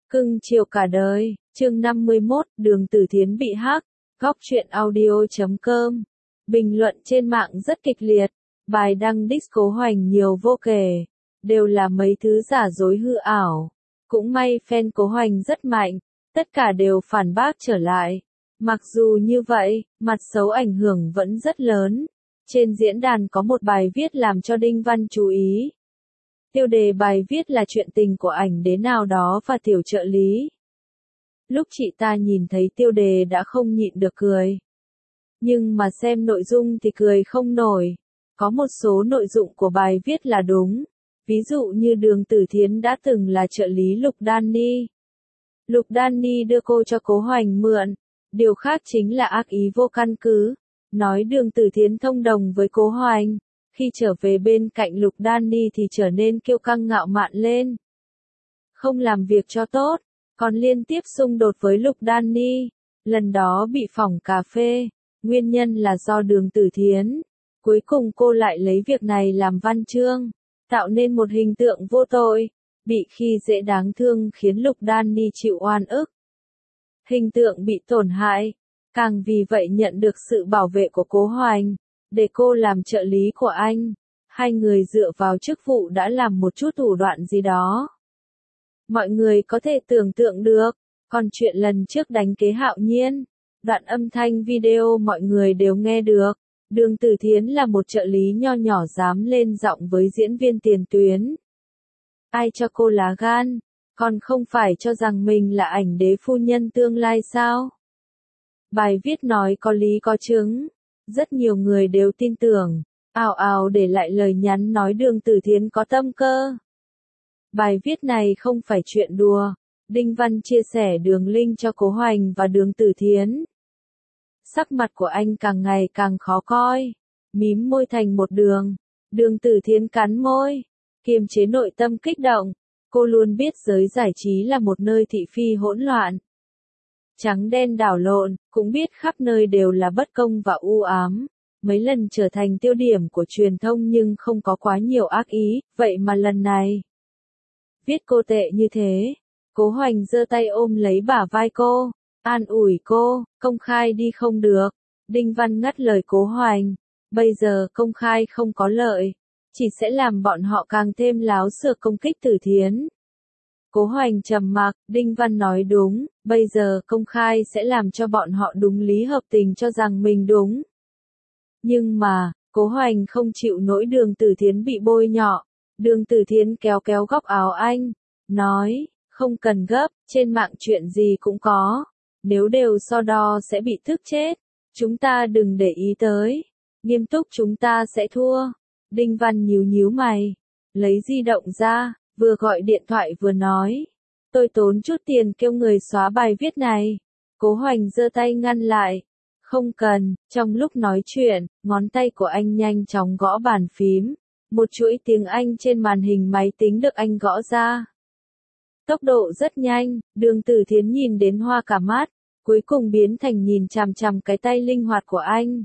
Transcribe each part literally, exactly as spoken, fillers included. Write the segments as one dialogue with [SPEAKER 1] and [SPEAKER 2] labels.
[SPEAKER 1] Cưng chiều cả đời, chương năm mươi mốt, Đường Tử Thiến bị hack, góc truyện audio chấm com. Bình luận trên mạng rất kịch liệt, bài đăng diss Cố Hoành nhiều vô kể, đều là mấy thứ giả dối hư ảo. Cũng may fan Cố Hoành rất mạnh, tất cả đều phản bác trở lại. Mặc dù như vậy, mặt xấu ảnh hưởng vẫn rất lớn. Trên diễn đàn có một bài viết làm cho Đinh Văn chú ý. Tiêu đề bài viết là chuyện tình của ảnh đế nào đó và tiểu trợ lý. Lúc chị ta nhìn thấy tiêu đề đã không nhịn được cười. Nhưng mà xem nội dung thì cười không nổi. Có một số nội dung của bài viết là đúng. Ví dụ như Đường Tử Thiến đã từng là trợ lý Lục Danny. Lục Danny đưa cô cho Cố Hoành mượn. Điều khác chính là ác ý vô căn cứ. Nói Đường Tử Thiến thông đồng với Cố Hoành. Khi trở về bên cạnh Lục Danny thì trở nên kiêu căng ngạo mạn lên. Không làm việc cho tốt, còn liên tiếp xung đột với Lục Danny. Lần đó bị phỏng cà phê, nguyên nhân là do Đường Tử Thiến. Cuối cùng cô lại lấy việc này làm văn chương, tạo nên một hình tượng vô tội, bị khi dễ đáng thương khiến Lục Danny chịu oan ức. Hình tượng bị tổn hại, càng vì vậy nhận được sự bảo vệ của Cố Hoành. Để cô làm trợ lý của anh, hai người dựa vào chức vụ đã làm một chút thủ đoạn gì đó. Mọi người có thể tưởng tượng được, còn chuyện lần trước đánh kế Hạo Nhiên, đoạn âm thanh video mọi người đều nghe được. Đường Tử Thiến là một trợ lý nho nhỏ dám lên giọng với diễn viên tiền tuyến. Ai cho cô lá gan, còn không phải cho rằng mình là ảnh đế phu nhân tương lai sao? Bài viết nói có lý có chứng. Rất nhiều người đều tin tưởng, ào ào để lại lời nhắn nói Đường Tử Thiến có tâm cơ. Bài viết này không phải chuyện đùa, Đinh Văn chia sẻ đường link cho Cố Hoành và Đường Tử Thiến. Sắc mặt của anh càng ngày càng khó coi, mím môi thành một đường, Đường Tử Thiến cắn môi, kiềm chế nội tâm kích động, cô luôn biết giới giải trí là một nơi thị phi hỗn loạn. Trắng đen đảo lộn, cũng biết khắp nơi đều là bất công và u ám. Mấy lần trở thành tiêu điểm của truyền thông nhưng không có quá nhiều ác ý, vậy mà lần này. Viết cô tệ như thế. Cố Hoành giơ tay ôm lấy bả vai cô, an ủi cô, công khai đi không được. Đinh Văn ngắt lời Cố Hoành, bây giờ công khai không có lợi, chỉ sẽ làm bọn họ càng thêm láo xược công kích Tử Thiến. Cố Hoành trầm mặc, Đinh Văn nói đúng, bây giờ công khai sẽ làm cho bọn họ đúng lý hợp tình cho rằng mình đúng. Nhưng mà, Cố Hoành không chịu nỗi Đường Tử Thiến bị bôi nhọ. Đường Tử Thiến kéo kéo góc áo anh, nói, không cần gấp, trên mạng chuyện gì cũng có. Nếu đều so đo sẽ bị tức chết. Chúng ta đừng để ý tới. Nghiêm túc chúng ta sẽ thua. Đinh Văn nhíu nhíu mày, lấy di động ra. Vừa gọi điện thoại vừa nói, tôi tốn chút tiền kêu người xóa bài viết này. Cố Hoành giơ tay ngăn lại, không cần. Trong lúc nói chuyện, ngón tay của anh nhanh chóng gõ bàn phím, một chuỗi tiếng Anh trên màn hình máy tính được anh gõ ra. Tốc độ rất nhanh, Đường Tử Thiến nhìn đến hoa cả mắt, cuối cùng biến thành nhìn chằm chằm cái tay linh hoạt của anh.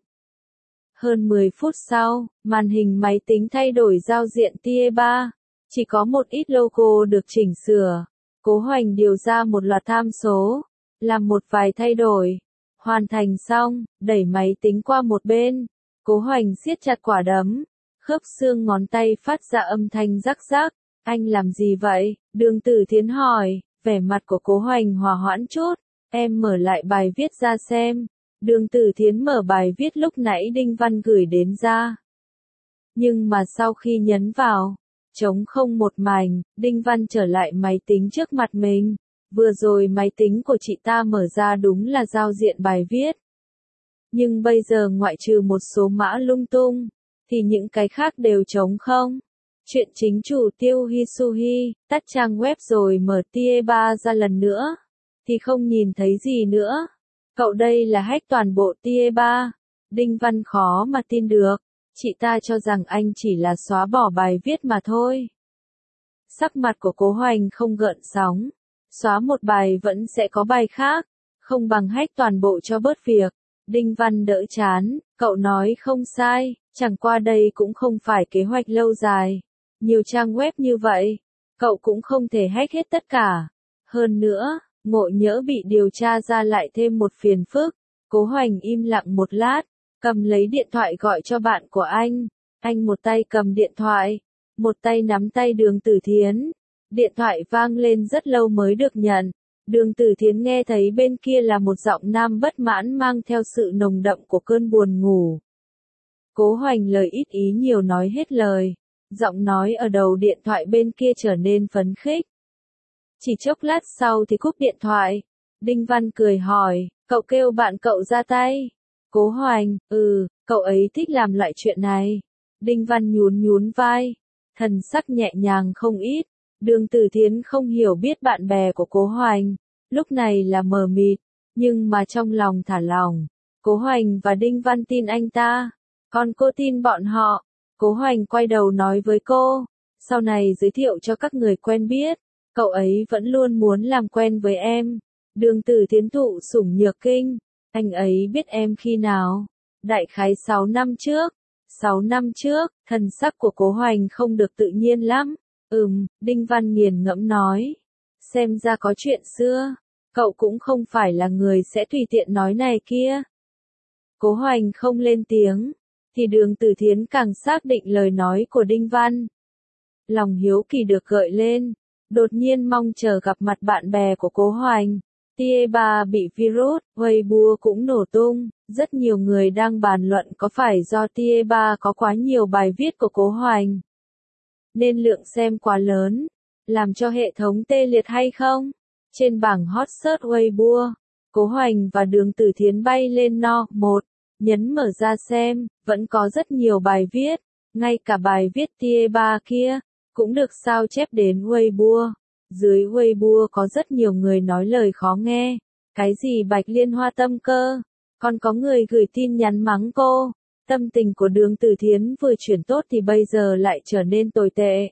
[SPEAKER 1] Hơn mười phút sau, màn hình máy tính thay đổi giao diện tia ba. Chỉ có một ít logo được chỉnh sửa. Cố Hoành điều ra một loạt tham số, làm một vài thay đổi. Hoàn thành xong, đẩy máy tính qua một bên. Cố Hoành siết chặt quả đấm, khớp xương ngón tay phát ra âm thanh rắc rắc. Anh làm gì vậy? Đường Tử Thiến hỏi, vẻ mặt của Cố Hoành hòa hoãn chút. Em mở lại bài viết ra xem. Đường Tử Thiến mở bài viết lúc nãy Đinh Văn gửi đến ra. Nhưng mà sau khi nhấn vào, trống không một mảnh, Đinh Văn trở lại máy tính trước mặt mình. Vừa rồi máy tính của chị ta mở ra đúng là giao diện bài viết. Nhưng bây giờ ngoại trừ một số mã lung tung, thì những cái khác đều trống không. Chuyện chính chủ Tiêu Hisuhi, tắt trang web rồi mở tia ba ra lần nữa, thì không nhìn thấy gì nữa. Cậu đây là hack toàn bộ tia ba. Đinh Văn khó mà tin được. Chị ta cho rằng anh chỉ là xóa bỏ bài viết mà thôi. Sắc mặt của Cố Hoành không gợn sóng. Xóa một bài vẫn sẽ có bài khác. Không bằng hack toàn bộ cho bớt việc. Đinh Văn đỡ chán. Cậu nói không sai. Chẳng qua đây cũng không phải kế hoạch lâu dài. Nhiều trang web như vậy. Cậu cũng không thể hack hết tất cả. Hơn nữa, ngộ nhỡ bị điều tra ra lại thêm một phiền phức. Cố Hoành im lặng một lát, cầm lấy điện thoại gọi cho bạn của anh. Anh một tay cầm điện thoại, một tay nắm tay Đường Tử Thiến. Điện thoại vang lên rất lâu mới được nhận. Đường Tử Thiến nghe thấy bên kia là một giọng nam bất mãn mang theo sự nồng đậm của cơn buồn ngủ. Cố Hoành lời ít ý nhiều nói hết lời. Giọng nói ở đầu điện thoại bên kia trở nên phấn khích. Chỉ chốc lát sau thì cúp điện thoại. Đinh Văn cười hỏi, cậu kêu bạn cậu ra tay. Cố Hoành, ừ, cậu ấy thích làm loại chuyện này. Đinh Văn nhún nhún vai, thần sắc nhẹ nhàng không ít. Đường Tử Thiến không hiểu biết bạn bè của Cố Hoành, lúc này là mờ mịt, nhưng mà trong lòng thả lỏng. Cố Hoành và Đinh Văn tin anh ta, còn cô tin bọn họ. Cố Hoành quay đầu nói với cô, sau này giới thiệu cho các người quen biết, cậu ấy vẫn luôn muốn làm quen với em. Đường Tử Thiến thụ sủng nhược kinh, anh ấy biết em khi nào? Đại khái sáu năm trước. sáu năm trước, thần sắc của Cố Hoành không được tự nhiên lắm. Ừm, Đinh Văn nghiền ngẫm nói. Xem ra có chuyện xưa, cậu cũng không phải là người sẽ tùy tiện nói này kia. Cố Hoành không lên tiếng, thì Đường Tử Thiến càng xác định lời nói của Đinh Văn. Lòng hiếu kỳ được gợi lên, đột nhiên mong chờ gặp mặt bạn bè của Cố Hoành. Tia ba bị virus, Weibo cũng nổ tung, rất nhiều người đang bàn luận có phải do Tia ba có quá nhiều bài viết của Cố Hoành, nên lượng xem quá lớn, làm cho hệ thống tê liệt hay không? Trên bảng hot search Weibo, Cố Hoành và Đường Tử Thiến bay lên no một, nhấn mở ra xem, vẫn có rất nhiều bài viết, ngay cả bài viết Tia ba kia, cũng được sao chép đến Weibo. Dưới Weibo có rất nhiều người nói lời khó nghe, cái gì Bạch Liên Hoa tâm cơ, còn có người gửi tin nhắn mắng cô. Tâm tình của Đường Tử Thiến vừa chuyển tốt thì bây giờ lại trở nên tồi tệ.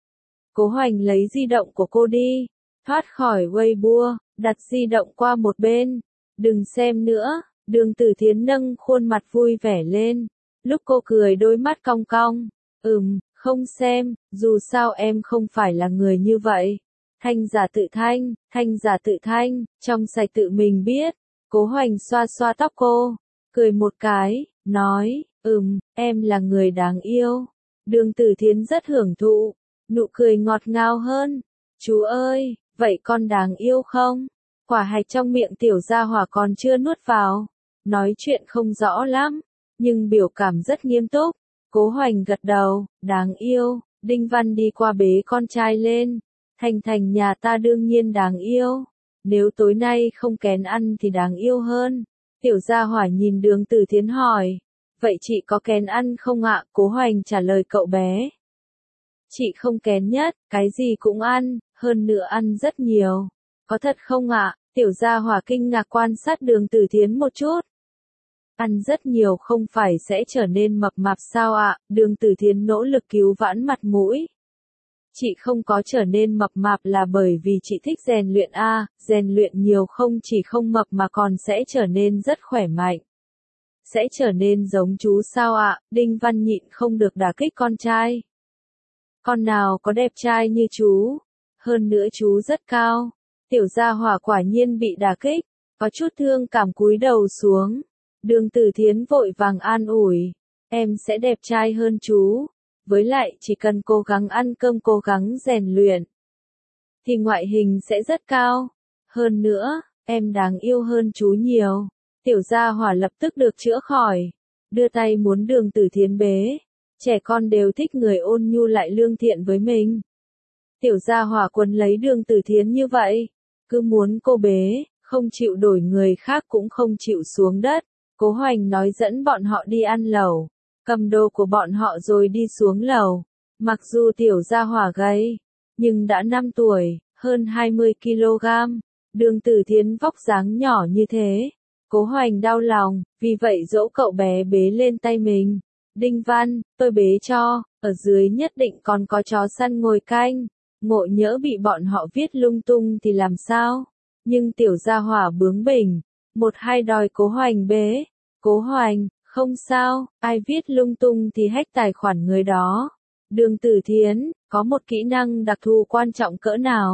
[SPEAKER 1] Cố Hoành lấy di động của cô đi, thoát khỏi Weibo, đặt di động qua một bên. Đừng xem nữa, Đường Tử Thiến nâng khuôn mặt vui vẻ lên. Lúc cô cười đôi mắt cong cong. Ừm, không xem, dù sao em không phải là người như vậy. Thanh giả tự thanh, thanh giả tự thanh, trong sạch tự mình biết. Cố Hoành xoa xoa tóc cô, cười một cái, nói, ừm, em là người đáng yêu. Đường Tử Thiến rất hưởng thụ, nụ cười ngọt ngào hơn. Chú ơi, vậy con đáng yêu không? Quả hạch trong miệng tiểu gia hỏa còn chưa nuốt vào. Nói chuyện không rõ lắm, nhưng biểu cảm rất nghiêm túc. Cố Hoành gật đầu, đáng yêu. Đinh Văn đi qua bế con trai lên. Thành Thành nhà ta đương nhiên đáng yêu. Nếu tối nay không kén ăn thì đáng yêu hơn. Tiểu gia hỏa nhìn Đường Tử Thiến hỏi. Vậy chị có kén ăn không ạ? Cố Hoành trả lời cậu bé. Chị không kén nhất, cái gì cũng ăn, hơn nữa ăn rất nhiều. Có thật không ạ? Tiểu gia hỏa kinh ngạc quan sát Đường Tử Thiến một chút. Ăn rất nhiều không phải sẽ trở nên mập mạp sao ạ? Đường Tử Thiến nỗ lực cứu vãn mặt mũi. Chị không có trở nên mập mạp là bởi vì chị thích rèn luyện a, rèn luyện nhiều không chỉ không mập mà còn sẽ trở nên rất khỏe mạnh. Sẽ trở nên giống chú sao ạ? Đinh Văn nhịn không được đả kích con trai. Con nào có đẹp trai như chú? Hơn nữa chú rất cao. Tiểu gia hỏa quả nhiên bị đả kích, có chút thương cảm cúi đầu xuống. Đường Tử Thiến vội vàng an ủi, em sẽ đẹp trai hơn chú. Với lại chỉ cần cố gắng ăn cơm cố gắng rèn luyện, thì ngoại hình sẽ rất cao. Hơn nữa, em đáng yêu hơn chú nhiều. Tiểu gia hỏa lập tức được chữa khỏi. Đưa tay muốn Đường Tử Thiến bế. Trẻ con đều thích người ôn nhu lại lương thiện với mình. Tiểu gia hỏa quấn lấy Đường Tử Thiến như vậy. Cứ muốn cô bế, không chịu đổi người khác cũng không chịu xuống đất. Cố Hoành nói dẫn bọn họ đi ăn lẩu. Cầm đồ của bọn họ rồi đi xuống lầu. Mặc dù tiểu gia hỏa gầy, nhưng đã năm tuổi, hơn hai mươi ki lô gam. Đường Tử Thiến vóc dáng nhỏ như thế. Cố Hoành đau lòng, vì vậy dỗ cậu bé bế lên tay mình. Đinh Văn, tôi bế cho, ở dưới nhất định còn có chó săn ngồi canh. Ngộ nhỡ bị bọn họ viết lung tung thì làm sao? Nhưng tiểu gia hỏa bướng bỉnh, một hai đòi Cố Hoành bế. Cố Hoành, không sao, ai viết lung tung thì hack tài khoản người đó. Đường Tử Thiến, có một kỹ năng đặc thù quan trọng cỡ nào?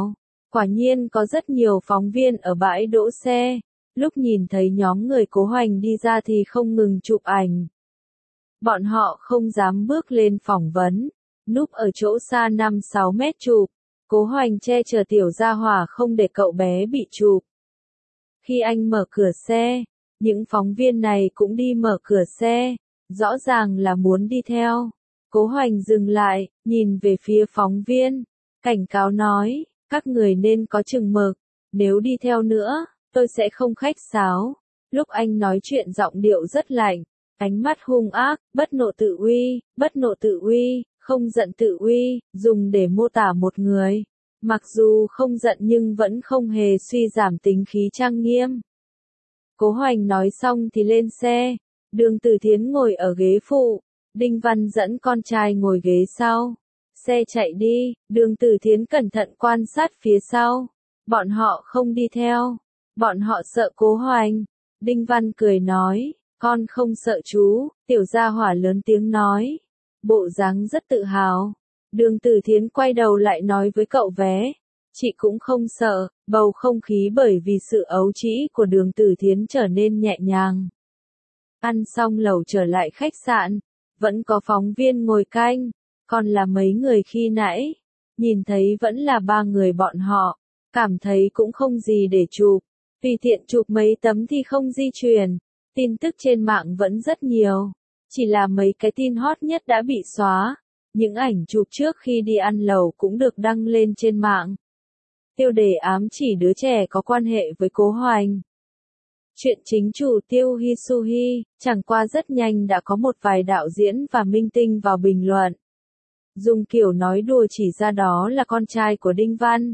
[SPEAKER 1] Quả nhiên có rất nhiều phóng viên ở bãi đỗ xe, lúc nhìn thấy nhóm người Cố Hoành đi ra thì không ngừng chụp ảnh. Bọn họ không dám bước lên phỏng vấn, núp ở chỗ xa năm sáu mét chụp. Cố Hoành che chở tiểu gia hỏa không để cậu bé bị chụp. Khi anh mở cửa xe, những phóng viên này cũng đi mở cửa xe, rõ ràng là muốn đi theo. Cố Hoành dừng lại, nhìn về phía phóng viên, cảnh cáo nói, các người nên có chừng mực, nếu đi theo nữa, tôi sẽ không khách sáo. Lúc anh nói chuyện giọng điệu rất lạnh, ánh mắt hung ác, bất nộ tự uy, bất nộ tự uy, không giận tự uy, dùng để mô tả một người. Mặc dù không giận nhưng vẫn không hề suy giảm tính khí trang nghiêm. Cố Hoành nói xong thì lên xe, Đường Tử Thiến ngồi ở ghế phụ, Đinh Văn dẫn con trai ngồi ghế sau. Xe chạy đi, Đường Tử Thiến cẩn thận quan sát phía sau. Bọn họ không đi theo. Bọn họ sợ Cố Hoành. Đinh Văn cười nói, con không sợ chú, tiểu gia hỏa lớn tiếng nói. Bộ dáng rất tự hào. Đường Tử Thiến quay đầu lại nói với cậu bé, chị cũng không sợ. Bầu không khí bởi vì sự ấu trĩ của Đường Tử Thiến trở nên nhẹ nhàng. Ăn xong lẩu trở lại khách sạn, vẫn có phóng viên ngồi canh, còn là mấy người khi nãy, nhìn thấy vẫn là ba người bọn họ, cảm thấy cũng không gì để chụp, tùy tiện chụp mấy tấm thì không di truyền, tin tức trên mạng vẫn rất nhiều, chỉ là mấy cái tin hot nhất đã bị xóa, những ảnh chụp trước khi đi ăn lẩu cũng được đăng lên trên mạng. Tiêu đề ám chỉ đứa trẻ có quan hệ với Cố Hoành. Chuyện chính chủ Tiêu Hisuhi, chẳng qua rất nhanh đã có một vài đạo diễn và minh tinh vào bình luận. Dùng kiểu nói đùa chỉ ra đó là con trai của Đinh Văn.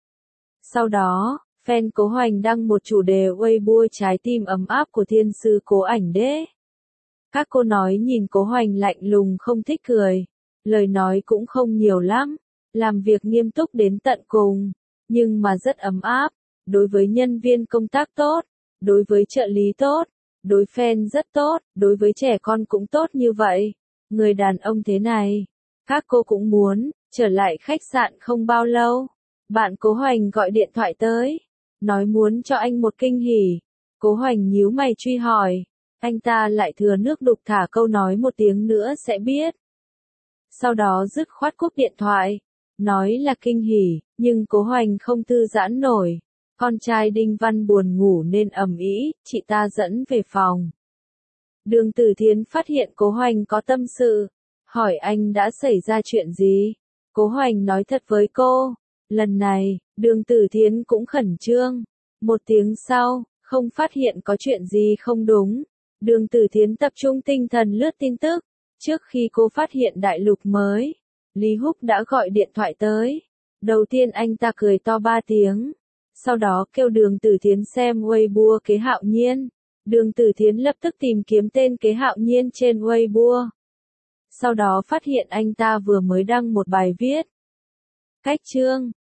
[SPEAKER 1] Sau đó, fan Cố Hoành đăng một chủ đề Weibo trái tim ấm áp của thiên sư Cố Ảnh Đế. Các cô nói nhìn Cố Hoành lạnh lùng không thích cười, lời nói cũng không nhiều lắm, làm việc nghiêm túc đến tận cùng, nhưng mà rất ấm áp, đối với nhân viên công tác tốt, đối với trợ lý tốt, đối fan rất tốt, đối với trẻ con cũng tốt như vậy. Người đàn ông thế này, các cô cũng muốn. Trở lại khách sạn không bao lâu, bạn Cố Hoành gọi điện thoại tới, nói muốn cho anh một kinh hỉ. Cố Hoành nhíu mày truy hỏi, anh ta lại thừa nước đục thả câu nói một tiếng nữa sẽ biết. Sau đó dứt khoát cúp điện thoại, nói là kinh hỉ, nhưng Cố Hoành không thư giãn nổi. Con trai Đinh Văn buồn ngủ nên ầm ĩ, chị ta dẫn về phòng. Đường Tử Thiến phát hiện Cố Hoành có tâm sự, hỏi anh đã xảy ra chuyện gì. Cố Hoành nói thật với cô. Lần này, Đường Tử Thiến cũng khẩn trương. Một tiếng sau, không phát hiện có chuyện gì không đúng. Đường Tử Thiến tập trung tinh thần lướt tin tức. Trước khi cô phát hiện đại lục mới, Lý Húc đã gọi điện thoại tới. Đầu tiên anh ta cười to ba tiếng. Sau đó kêu Đường Tử Thiến xem Weibo Kế Hạo Nhiên. Đường Tử Thiến lập tức tìm kiếm tên Kế Hạo Nhiên trên Weibo. Sau đó phát hiện anh ta vừa mới đăng một bài viết. Cách chương